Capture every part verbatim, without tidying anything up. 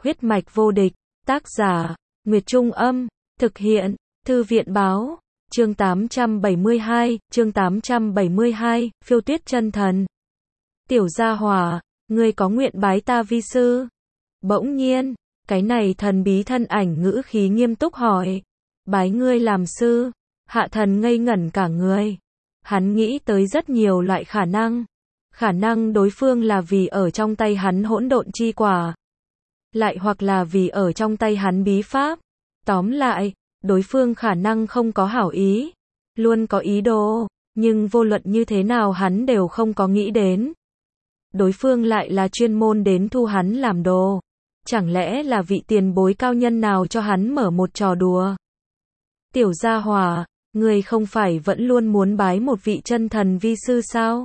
Huyết mạch vô địch, tác giả, Nguyệt Trung Âm, thực hiện, Thư viện Báo, chương tám trăm bảy mươi hai, chương tám trăm bảy mươi hai, Phiêu Tuyết Chân Thần. Tiểu gia hỏa, ngươi có nguyện bái ta vi sư? Bỗng nhiên, cái này thần bí thân ảnh ngữ khí nghiêm túc hỏi. Bái ngươi làm sư? Hạ thần ngây ngẩn cả người. Hắn nghĩ tới rất nhiều loại khả năng. Khả năng đối phương là vì ở trong tay hắn hỗn độn chi quả. Lại hoặc là vì ở trong tay hắn bí pháp. Tóm lại, đối phương khả năng không có hảo ý. Luôn có ý đồ, nhưng vô luận như thế nào hắn đều không có nghĩ đến. Đối phương lại là chuyên môn đến thu hắn làm đồ. Chẳng lẽ là vị tiền bối cao nhân nào cho hắn mở một trò đùa? Tiểu gia hỏa, người không phải vẫn luôn muốn bái một vị chân thần vi sư sao?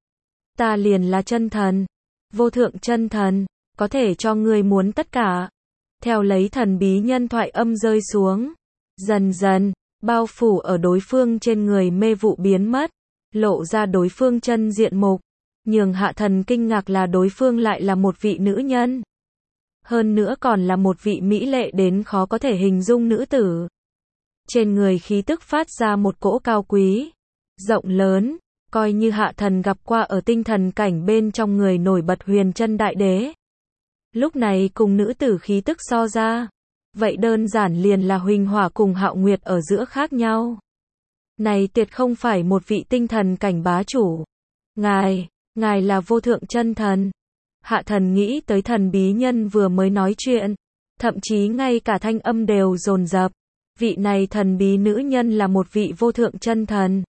Ta liền là chân thần, vô thượng chân thần, có thể cho người muốn tất cả. Theo lấy thần bí nhân thoại âm rơi xuống, dần dần, bao phủ ở đối phương trên người mê vụ biến mất, lộ ra đối phương chân diện mục, nhường hạ thần kinh ngạc là đối phương lại là một vị nữ nhân. Hơn nữa còn là một vị mỹ lệ đến khó có thể hình dung nữ tử. Trên người khí tức phát ra một cỗ cao quý, rộng lớn, coi như hạ thần gặp qua ở tinh thần cảnh bên trong người nổi bật Huyền Chân Đại Đế. Lúc này cùng nữ tử khí tức so ra, vậy đơn giản liền là Huỳnh Hỏa cùng Hạo Nguyệt ở giữa khác nhau. Này tuyệt không phải một vị tinh thần cảnh bá chủ. Ngài, ngài là vô thượng chân thần. Hạ thần nghĩ tới thần bí nhân vừa mới nói chuyện, thậm chí ngay cả thanh âm đều dồn dập. Vị này thần bí nữ nhân là một vị vô thượng chân thần.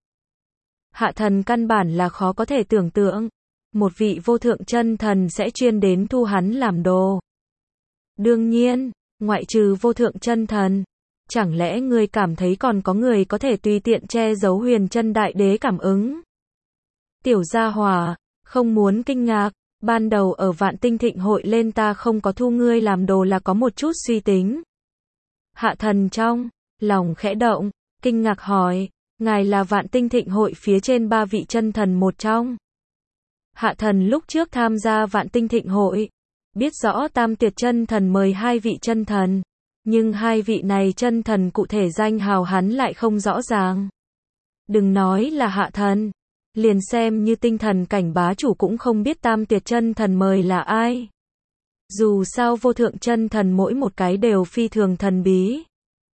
Hạ thần căn bản là khó có thể tưởng tượng, một vị vô thượng chân thần sẽ chuyên đến thu hắn làm đồ. Đương nhiên, ngoại trừ vô thượng chân thần, chẳng lẽ ngươi cảm thấy còn có người có thể tùy tiện che giấu Huyền Chân Đại Đế cảm ứng? Tiểu gia hỏa, không muốn kinh ngạc, ban đầu ở Vạn Tinh Thịnh hội lên ta không có thu ngươi làm đồ là có một chút suy tính. Hạ thần trong lòng khẽ động, kinh ngạc hỏi, ngài là Vạn Tinh Thịnh hội phía trên ba vị chân thần một trong. Hạ thần lúc trước tham gia Vạn Tinh Thịnh hội, biết rõ Tam Tuyệt chân thần mời hai vị chân thần, nhưng hai vị này chân thần cụ thể danh hào hắn lại không rõ ràng. Đừng nói là hạ thần, liền xem như tinh thần cảnh bá chủ cũng không biết Tam Tuyệt chân thần mời là ai. Dù sao vô thượng chân thần mỗi một cái đều phi thường thần bí.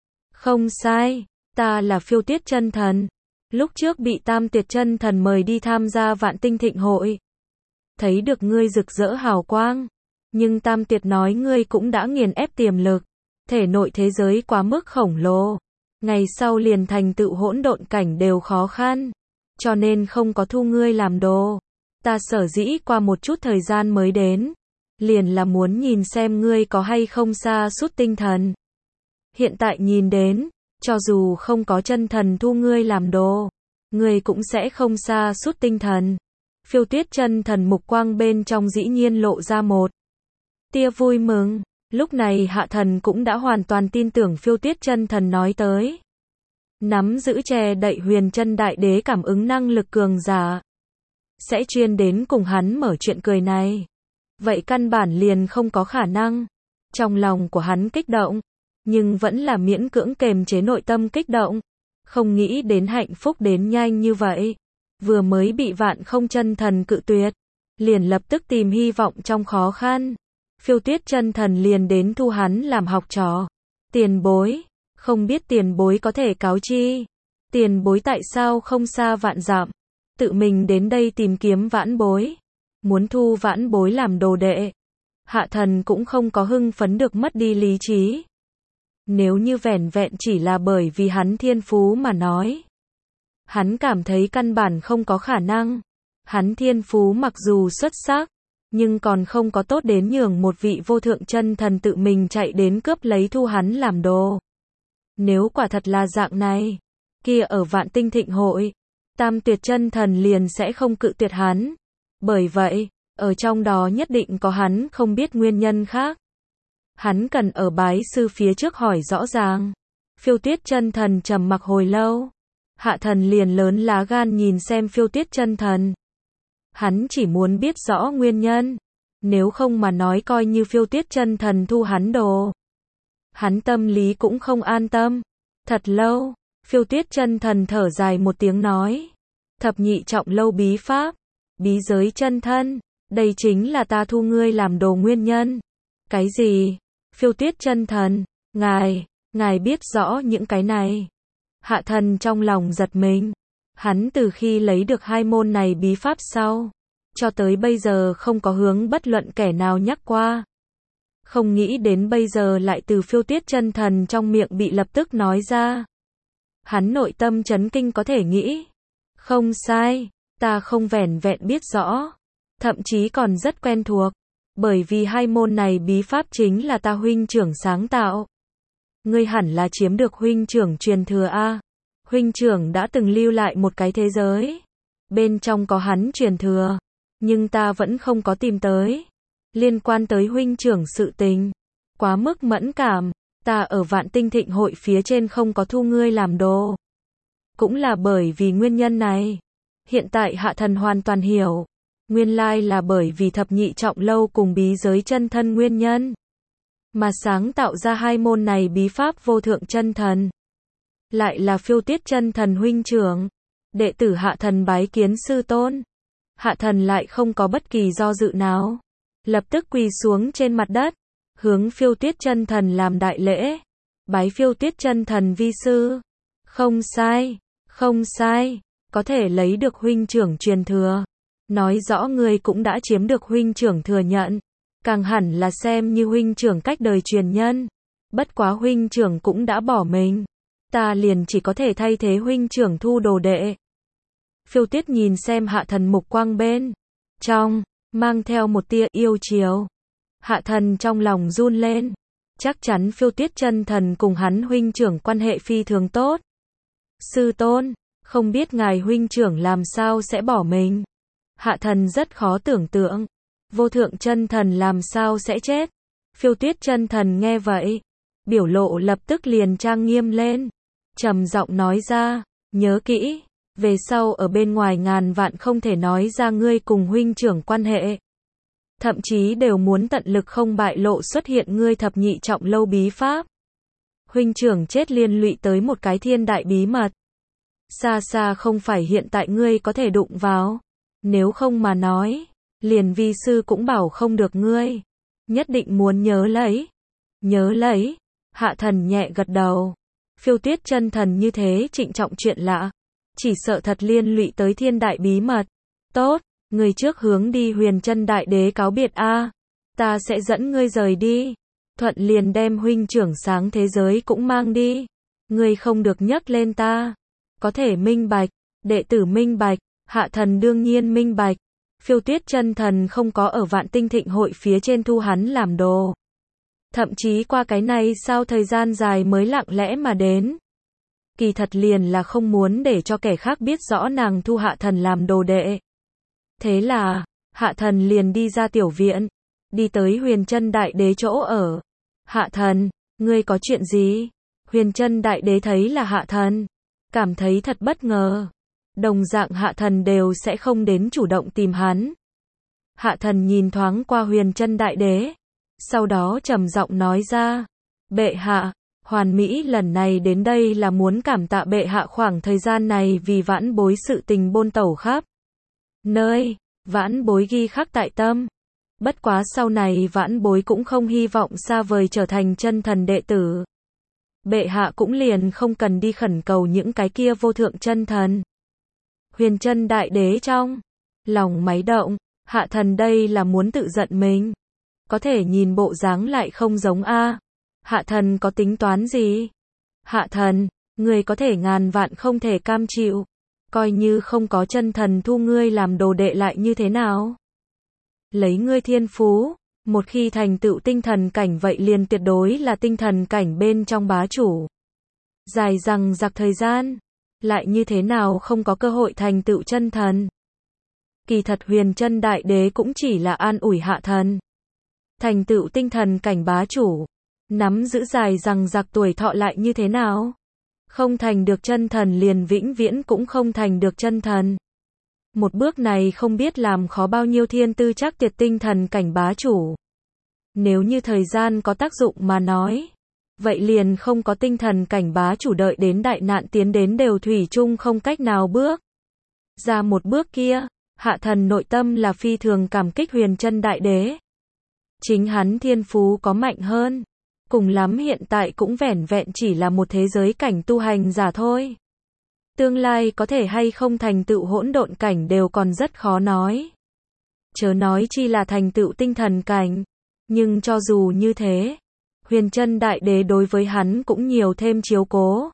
Không sai, ta là Phiêu Tuyết chân thần. Lúc trước bị Tam Tuyệt chân thần mời đi tham gia Vạn Tinh Thịnh hội. Thấy được ngươi rực rỡ hào quang, nhưng Tam Tuyệt nói ngươi cũng đã nghiền ép tiềm lực, thể nội thế giới quá mức khổng lồ, ngày sau liền thành tựu hỗn độn cảnh đều khó khăn, cho nên không có thu ngươi làm đồ. Ta sở dĩ qua một chút thời gian mới đến, liền là muốn nhìn xem ngươi có hay không sa sút tinh thần. Hiện tại nhìn đến, cho dù không có chân thần thu ngươi làm đồ, ngươi cũng sẽ không sa sút tinh thần. Phiêu Tuyết chân thần mục quang bên trong dĩ nhiên lộ ra một tia vui mừng. Lúc này hạ thần cũng đã hoàn toàn tin tưởng Phiêu Tuyết chân thần nói tới. Nắm giữ che đậy Huyền Chân Đại Đế cảm ứng năng lực cường giả, sẽ chuyên đến cùng hắn mở chuyện cười này. Vậy căn bản liền không có khả năng. Trong lòng của hắn kích động, nhưng vẫn là miễn cưỡng kềm chế nội tâm kích động. Không nghĩ đến hạnh phúc đến nhanh như vậy. Vừa mới bị Vạn Không chân thần cự tuyệt, liền lập tức tìm hy vọng trong khó khăn. Phiêu Tuyết chân thần liền đến thu hắn làm học trò. Tiền bối, không biết tiền bối có thể cáo chi. Tiền bối tại sao không xa vạn dặm, tự mình đến đây tìm kiếm vãn bối. Muốn thu vãn bối làm đồ đệ. Hạ thần cũng không có hưng phấn được mất đi lý trí. Nếu như vẻn vẹn chỉ là bởi vì hắn thiên phú mà nói, hắn cảm thấy căn bản không có khả năng. Hắn thiên phú mặc dù xuất sắc, nhưng còn không có tốt đến nhường một vị vô thượng chân thần tự mình chạy đến cướp lấy thu hắn làm đồ. Nếu quả thật là dạng này, kia ở Vạn Tinh Thịnh hội, Tam Tuyệt chân thần liền sẽ không cự tuyệt hắn. Bởi vậy, ở trong đó nhất định có hắn không biết nguyên nhân khác. Hắn cần ở bái sư phía trước hỏi rõ ràng. Phiêu Tuyết chân thần trầm mặc hồi lâu. Hạ thần liền lớn lá gan nhìn xem Phiêu Tuyết chân thần. Hắn chỉ muốn biết rõ nguyên nhân. nếu không mà nói coi như Phiêu Tuyết chân thần thu hắn đồ. Hắn tâm lý cũng không an tâm. Thật lâu, Phiêu Tuyết chân thần thở dài một tiếng nói. Thập nhị trọng lâu bí pháp, bí giới chân thân, đây chính là ta thu ngươi làm đồ nguyên nhân. Cái gì? Phiêu Tuyết chân thần, ngài, ngài biết rõ những cái này. Hạ thần trong lòng giật mình. Hắn từ khi lấy được hai môn này bí pháp sau, cho tới bây giờ không có hướng bất luận kẻ nào nhắc qua. Không nghĩ đến bây giờ lại từ Phiêu Tuyết chân thần trong miệng bị lập tức nói ra. Hắn nội tâm chấn kinh có thể nghĩ. Không sai, ta không vẻn vẹn biết rõ, thậm chí còn rất quen thuộc, bởi vì hai môn này bí pháp chính là ta huynh trưởng sáng tạo. Ngươi hẳn là chiếm được huynh trưởng truyền thừa a. Huynh trưởng đã từng lưu lại một cái thế giới, bên trong có hắn truyền thừa, nhưng ta vẫn không có tìm tới. Liên quan tới huynh trưởng sự tình, quá mức mẫn cảm, ta ở Vạn Tinh Thịnh hội phía trên không có thu ngươi làm đồ. Cũng là bởi vì nguyên nhân này, hiện tại hạ thần hoàn toàn hiểu, nguyên lai là bởi vì thập nhị trọng lâu cùng bí giới chân thân nguyên nhân, mà sáng tạo ra hai môn này bí pháp vô thượng chân thần. Lại là Phiêu Tuyết chân thần huynh trưởng, đệ tử hạ thần bái kiến sư tôn. Hạ thần lại không có bất kỳ do dự nào, lập tức quỳ xuống trên mặt đất, hướng Phiêu Tuyết chân thần làm đại lễ, bái Phiêu Tuyết chân thần vi sư. Không sai, không sai, có thể lấy được huynh trưởng truyền thừa, nói rõ ngươi cũng đã chiếm được huynh trưởng thừa nhận, càng hẳn là xem như huynh trưởng cách đời truyền nhân. Bất quá huynh trưởng cũng đã bỏ mình, ta liền chỉ có thể thay thế huynh trưởng thu đồ đệ. Phiêu Tuyết nhìn xem hạ thần mục quang bên trong, mang theo một tia yêu chiều. Hạ thần trong lòng run lên, chắc chắn Phiêu Tuyết chân thần cùng hắn huynh trưởng quan hệ phi thường tốt. Sư tôn, không biết ngài huynh trưởng làm sao sẽ bỏ mình. Hạ thần rất khó tưởng tượng, vô thượng chân thần làm sao sẽ chết. Phiêu Tuyết chân thần nghe vậy, biểu lộ lập tức liền trang nghiêm lên, trầm giọng nói ra, nhớ kỹ, về sau ở bên ngoài ngàn vạn không thể nói ra ngươi cùng huynh trưởng quan hệ. Thậm chí đều muốn tận lực không bại lộ xuất hiện ngươi thập nhị trọng lâu bí pháp. Huynh trưởng chết liên lụy tới một cái thiên đại bí mật. Xa xa không phải hiện tại ngươi có thể đụng vào. Nếu không mà nói, liền vi sư cũng bảo không được ngươi. Nhất định muốn nhớ lấy. Nhớ lấy. Hạ thần nhẹ gật đầu. Phiêu Tuyết chân thần như thế trịnh trọng chuyện lạ, chỉ sợ thật liên lụy tới thiên đại bí mật. Tốt, người trước hướng đi Huyền Chân Đại Đế cáo biệt a, ta sẽ dẫn ngươi rời đi. Thuận liền đem huynh trưởng sáng thế giới cũng mang đi. Ngươi không được nhắc lên ta. Có thể minh bạch, đệ tử minh bạch, hạ thần đương nhiên minh bạch. Phiêu Tuyết chân thần không có ở Vạn Tinh Thịnh hội phía trên thu hắn làm đồ. Thậm chí qua cái này sau thời gian dài mới lặng lẽ mà đến. Kỳ thật liền là không muốn để cho kẻ khác biết rõ nàng thu hạ thần làm đồ đệ. Thế là, hạ thần liền đi ra tiểu viện, đi tới Huyền Chân Đại Đế chỗ ở. Hạ thần, ngươi có chuyện gì? Huyền Chân Đại Đế thấy là hạ thần, cảm thấy thật bất ngờ. Đồng dạng hạ thần đều sẽ không đến chủ động tìm hắn. Hạ thần nhìn thoáng qua Huyền Chân Đại Đế, sau đó trầm giọng nói ra, bệ hạ, Hoàn Mỹ lần này đến đây là muốn cảm tạ bệ hạ khoảng thời gian này vì vãn bối sự tình bôn tẩu khắp nơi, vãn bối ghi khắc tại tâm. Bất quá sau này vãn bối cũng không hy vọng xa vời trở thành chân thần đệ tử. Bệ hạ cũng liền không cần đi khẩn cầu những cái kia vô thượng chân thần. Huyền Chân Đại Đế trong lòng máy động, hạ thần đây là muốn tự giận mình. Có thể nhìn bộ dáng lại không giống a. Hạ thần có tính toán gì? Hạ thần, người có thể ngàn vạn không thể cam chịu. Coi như không có chân thần thu ngươi làm đồ đệ lại như thế nào? Lấy ngươi thiên phú, một khi thành tựu tinh thần cảnh vậy liền tuyệt đối là tinh thần cảnh bên trong bá chủ. Dài dằng dặc thời gian, lại như thế nào không có cơ hội thành tựu chân thần? Kỳ thật Huyền Chân Đại Đế cũng chỉ là an ủi hạ thần. Thành tựu tinh thần cảnh bá chủ, nắm giữ dài dằng dặc tuổi thọ lại như thế nào? Không thành được chân thần liền vĩnh viễn cũng không thành được chân thần. Một bước này không biết làm khó bao nhiêu thiên tư chắc tuyệt tinh thần cảnh bá chủ. Nếu như thời gian có tác dụng mà nói, vậy liền không có tinh thần cảnh bá chủ đợi đến đại nạn tiến đến đều thủy chung không cách nào bước ra một bước kia. Hạ thần nội tâm là phi thường cảm kích Huyền Chân Đại Đế. Chính hắn thiên phú có mạnh hơn, cùng lắm hiện tại cũng vẻn vẹn chỉ là một thế giới cảnh tu hành giả thôi. Tương lai có thể hay không thành tựu hỗn độn cảnh đều còn rất khó nói. Chớ nói chi là thành tựu tinh thần cảnh. Nhưng cho dù như thế, Huyền Chân Đại Đế đối với hắn cũng nhiều thêm chiếu cố.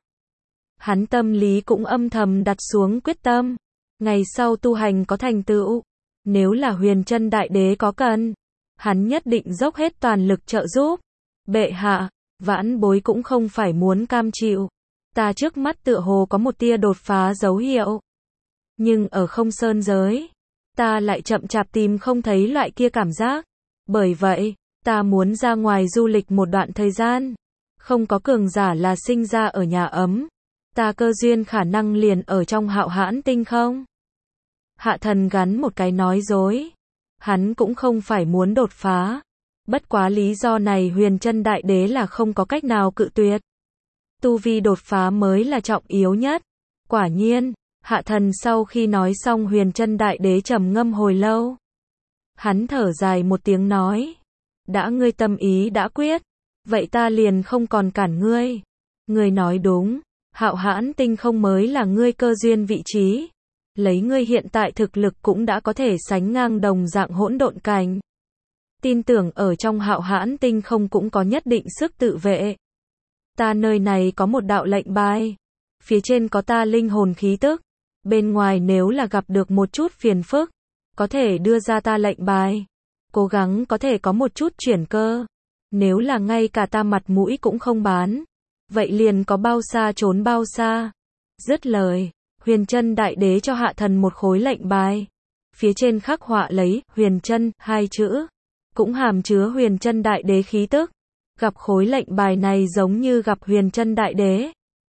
Hắn tâm lý cũng âm thầm đặt xuống quyết tâm. Ngày sau tu hành có thành tựu, nếu là Huyền Chân Đại Đế có cần, hắn nhất định dốc hết toàn lực trợ giúp. Bệ hạ, vãn bối cũng không phải muốn cam chịu. Ta trước mắt tựa hồ có một tia đột phá dấu hiệu. Nhưng ở không sơn giới, ta lại chậm chạp tìm không thấy loại kia cảm giác. Bởi vậy, ta muốn ra ngoài du lịch một đoạn thời gian. Không có cường giả là sinh ra ở nhà ấm. Ta cơ duyên khả năng liền ở trong Hạo Hãn Tinh không? Hạ thần gắn một cái nói dối. Hắn cũng không phải muốn đột phá. Bất quá lý do này Huyền Chân Đại Đế là không có cách nào cự tuyệt. Tu vi đột phá mới là trọng yếu nhất. Quả nhiên, hạ thần sau khi nói xong Huyền Chân Đại Đế trầm ngâm hồi lâu. Hắn thở dài một tiếng nói. Đã ngươi tâm ý đã quyết, vậy ta liền không còn cản ngươi. Ngươi nói đúng, Hạo Hãn Tinh không mới là ngươi cơ duyên vị trí. Lấy ngươi hiện tại thực lực cũng đã có thể sánh ngang đồng dạng hỗn độn cảnh. Tin tưởng ở trong Hạo Hãn Tinh không cũng có nhất định sức tự vệ. Ta nơi này có một đạo lệnh bài. Phía trên có ta linh hồn khí tức. Bên ngoài nếu là gặp được một chút phiền phức, có thể đưa ra ta lệnh bài. Cố gắng có thể có một chút chuyển cơ. Nếu là ngay cả ta mặt mũi cũng không bán, vậy liền có bao xa trốn bao xa. Dứt lời, Huyền Chân Đại Đế cho hạ thần một khối lệnh bài. Phía trên khắc họa lấy Huyền Chân hai chữ, cũng hàm chứa Huyền Chân Đại Đế khí tức. Gặp khối lệnh bài này giống như gặp Huyền Chân Đại Đế.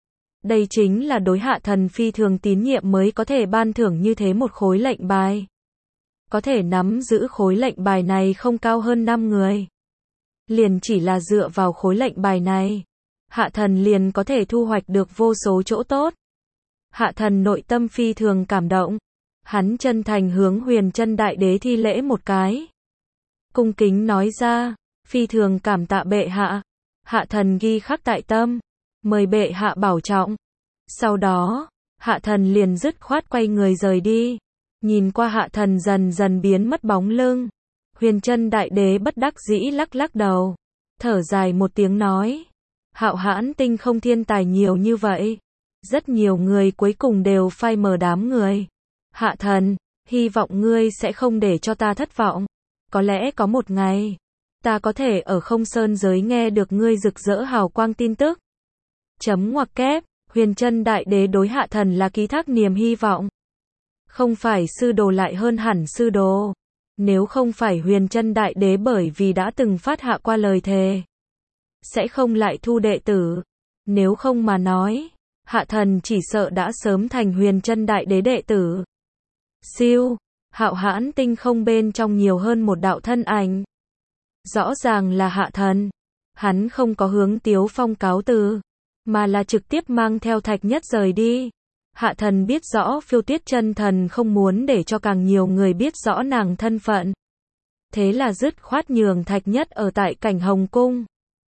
Đây chính là đối hạ thần phi thường tín nhiệm mới có thể ban thưởng như thế một khối lệnh bài. Có thể nắm giữ khối lệnh bài này không cao hơn năm người. Liền chỉ là dựa vào khối lệnh bài này, hạ thần liền có thể thu hoạch được vô số chỗ tốt. Hạ thần nội tâm phi thường cảm động. Hắn chân thành hướng Huyền Chân Đại Đế thi lễ một cái. Cung kính nói ra, phi thường cảm tạ bệ hạ. Hạ thần ghi khắc tại tâm, mời bệ hạ bảo trọng. Sau đó, hạ thần liền dứt khoát quay người rời đi. Nhìn qua hạ thần dần dần biến mất bóng lưng, Huyền Chân Đại Đế bất đắc dĩ lắc lắc đầu, thở dài một tiếng nói. Hạo Hãn Tinh không thiên tài nhiều như vậy. Rất nhiều người cuối cùng đều phai mờ đám người. Hạ thần, hy vọng ngươi sẽ không để cho ta thất vọng. Có lẽ có một ngày, ta có thể ở không sơn giới nghe được ngươi rực rỡ hào quang tin tức. Chấm ngoặc kép, Huyền Chân Đại Đế đối hạ thần là ký thác niềm hy vọng. Không phải sư đồ lại hơn hẳn sư đồ. Nếu không phải Huyền Chân Đại Đế bởi vì đã từng phát hạ qua lời thề, sẽ không lại thu đệ tử. Nếu không mà nói, hạ thần chỉ sợ đã sớm thành Huyền Chân Đại Đế đệ tử. Siêu, Hạo Hãn Tinh không bên trong nhiều hơn một đạo thân ảnh. Rõ ràng là hạ thần. Hắn không có hướng Tiếu Phong cáo từ, mà là trực tiếp mang theo Thạch Nhất rời đi. Hạ thần biết rõ Phiêu Tuyết Chân Thần không muốn để cho càng nhiều người biết rõ nàng thân phận. Thế là dứt khoát nhường Thạch Nhất ở tại Cảnh Hồng Cung.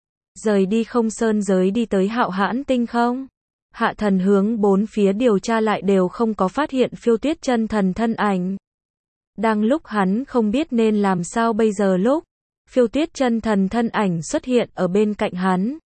Rời đi không sơn giới đi tới Hạo Hãn Tinh không. Hạ thần hướng bốn phía điều tra lại đều không có phát hiện Phiêu Tuyết Chân Thần thân ảnh. Đang lúc hắn không biết nên làm sao bây giờ lúc, Phiêu Tuyết Chân Thần thân ảnh xuất hiện ở bên cạnh hắn.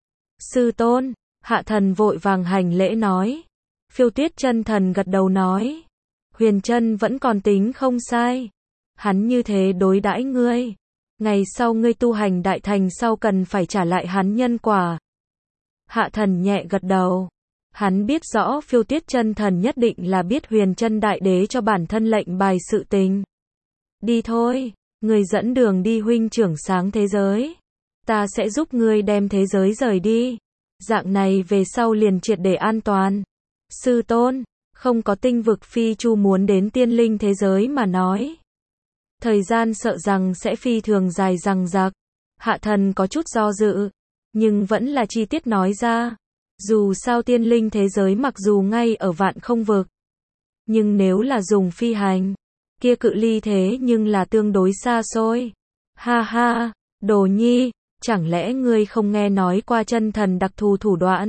Sư tôn, hạ thần vội vàng hành lễ nói. Phiêu Tuyết Chân Thần gật đầu nói. Huyền Chân vẫn còn tính không sai. Hắn như thế đối đãi ngươi. Ngày sau ngươi tu hành đại thành sau cần phải trả lại hắn nhân quả. Hạ thần nhẹ gật đầu. Hắn biết rõ Phiêu Tuyết Chân Thần nhất định là biết Huyền Chân Đại Đế cho bản thân lệnh bài sự tình. Đi thôi, ngươi dẫn đường đi huynh trưởng sáng thế giới. Ta sẽ giúp ngươi đem thế giới rời đi. Dạng này về sau liền triệt để an toàn. Sư tôn, Không có tinh vực phi chu muốn đến tiên linh thế giới mà nói. Thời gian sợ rằng sẽ phi thường dài dằng dặc. Hạ thần có chút do dự, nhưng vẫn là chi tiết nói ra. Dù sao tiên linh thế giới mặc dù ngay ở vạn không vực, nhưng nếu là dùng phi hành, kia cự ly thế nhưng là tương đối xa xôi. Ha ha, Đồ Nhi, chẳng lẽ ngươi không nghe nói qua chân thần đặc thù thủ đoạn?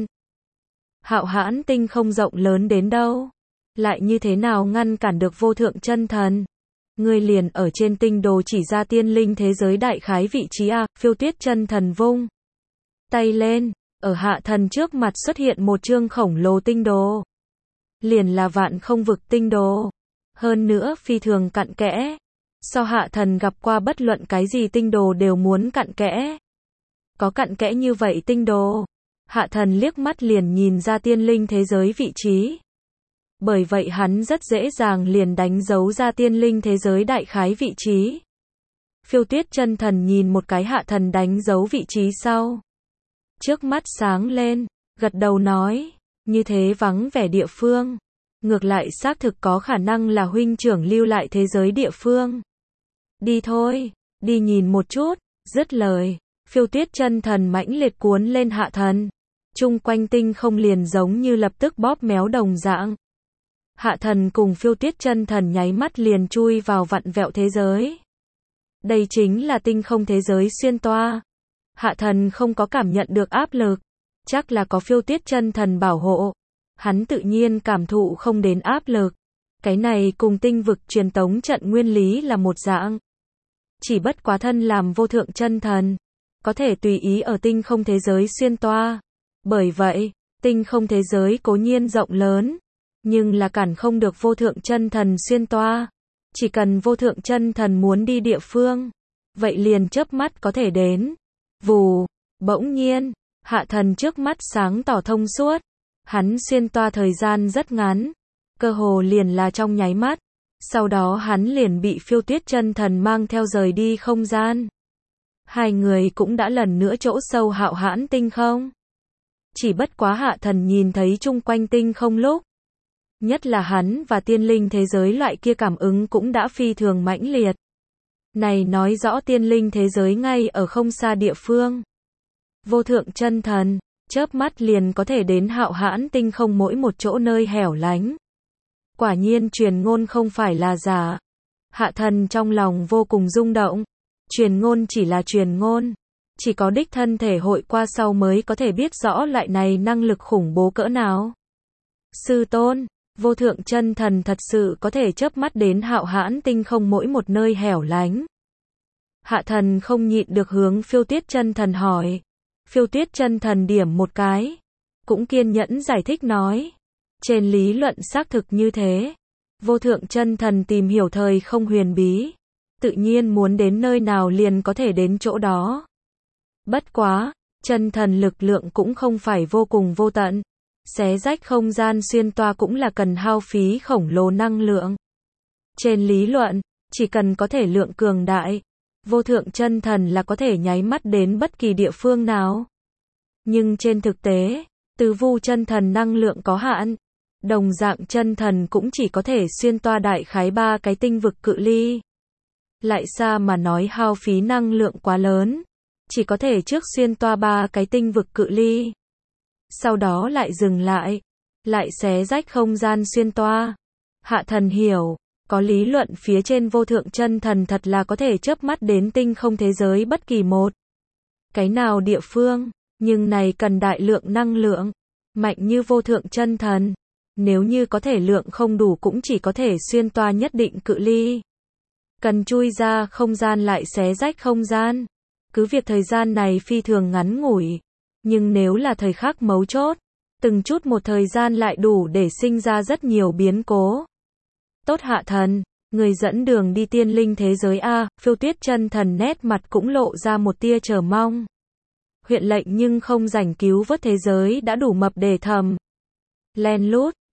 Hạo hãn tinh không rộng lớn đến đâu, lại như thế nào ngăn cản được vô thượng chân thần? Ngươi liền ở trên tinh đồ chỉ ra tiên linh thế giới đại khái vị trí à? Phiêu Tuyết chân thần vung tay lên, ở hạ thần trước mặt xuất hiện một chương khổng lồ tinh đồ. Liền là vạn không vực tinh đồ. Hơn nữa phi thường cặn kẽ. So hạ thần gặp qua bất luận cái gì tinh đồ đều muốn cặn kẽ. Có cặn kẽ như vậy tinh đồ, hạ thần liếc mắt liền nhìn ra tiên linh thế giới vị trí. Bởi vậy hắn rất dễ dàng liền đánh dấu ra tiên linh thế giới đại khái vị trí. Phiêu Tuyết chân thần nhìn một cái hạ thần đánh dấu vị trí sau. Trước mắt sáng lên, gật đầu nói, như thế vắng vẻ địa phương. Ngược lại xác thực có khả năng là huynh trưởng lưu lại thế giới địa phương. Đi thôi, đi nhìn một chút, dứt lời. Phiêu Tuyết chân thần mãnh liệt cuốn lên hạ thần. Chung quanh tinh không liền giống như lập tức bóp méo đồng dạng. Hạ thần cùng Phiêu Tuyết chân thần nháy mắt liền chui vào vặn vẹo thế giới. Đây chính là tinh không thế giới xuyên toa. Hạ thần không có cảm nhận được áp lực. Chắc là có Phiêu Tuyết chân thần bảo hộ. Hắn tự nhiên cảm thụ không đến áp lực. Cái này cùng tinh vực truyền tống trận nguyên lý là một dạng. Chỉ bất quá thân làm vô thượng chân thần, có thể tùy ý ở tinh không thế giới xuyên toa. Bởi vậy, tinh không thế giới cố nhiên rộng lớn, nhưng là cản không được vô thượng chân thần xuyên toa. Chỉ cần vô thượng chân thần muốn đi địa phương, vậy liền chớp mắt có thể đến. Vù, bỗng nhiên, hạ thần trước mắt sáng tỏ thông suốt. Hắn xuyên toa thời gian rất ngắn, cơ hồ liền là trong nháy mắt. Sau đó hắn liền bị Phiêu Tuyết chân thần mang theo rời đi không gian. Hai người cũng đã lần nữa chỗ sâu hạo hãn tinh không. Chỉ bất quá hạ thần nhìn thấy chung quanh tinh không lúc. Nhất là hắn và tiên linh thế giới loại kia cảm ứng cũng đã phi thường mãnh liệt. Này nói rõ tiên linh thế giới ngay ở không xa địa phương. Vô thượng chân thần, chớp mắt liền có thể đến hạo hãn tinh không mỗi một chỗ nơi hẻo lánh. Quả nhiên truyền ngôn không phải là giả. Hạ thần trong lòng vô cùng rung động. Truyền ngôn chỉ là truyền ngôn. Chỉ có đích thân thể hội qua sau mới có thể biết rõ loại này năng lực khủng bố cỡ nào. Sư tôn, vô thượng chân thần thật sự có thể chớp mắt đến hạo hãn tinh không mỗi một nơi hẻo lánh. Hạ thần không nhịn được hướng Phiêu Tuyết chân thần hỏi. Phiêu Tuyết chân thần điểm một cái. Cũng kiên nhẫn giải thích nói. Trên lý luận xác thực như thế. Vô thượng chân thần tìm hiểu thời không huyền bí. Tự nhiên muốn đến nơi nào liền có thể đến chỗ đó. Bất quá, chân thần lực lượng cũng không phải vô cùng vô tận. Xé rách không gian xuyên toa cũng là cần hao phí khổng lồ năng lượng. Trên lý luận, chỉ cần có thể lượng cường đại, vô thượng chân thần là có thể nháy mắt đến bất kỳ địa phương nào. Nhưng trên thực tế, tứ vu chân thần năng lượng có hạn. Đồng dạng chân thần cũng chỉ có thể xuyên toa đại khái ba cái tinh vực cự ly. Lại xa mà nói hao phí năng lượng quá lớn. Chỉ có thể trước xuyên toa ba cái tinh vực cự ly. Sau đó lại dừng lại. Lại xé rách không gian xuyên toa. Hạ thần hiểu. Có lý luận phía trên vô thượng chân thần thật là có thể chớp mắt đến tinh không thế giới bất kỳ một cái nào địa phương. Nhưng này cần đại lượng năng lượng. Mạnh như vô thượng chân thần. Nếu như có thể lượng không đủ cũng chỉ có thể xuyên toa nhất định cự ly. Cần chui ra không gian lại xé rách không gian. Cứ việc thời gian này phi thường ngắn ngủi. Nhưng nếu là thời khắc mấu chốt, từng chút một thời gian lại đủ để sinh ra rất nhiều biến cố. Tốt hạ thần, người dẫn đường đi tiên linh thế giới A, Phiêu Tuyết chân thần nét mặt cũng lộ ra một tia chờ mong. Huyện lệnh nhưng không rảnh cứu vớt thế giới đã đủ mập để thầm. Len lút,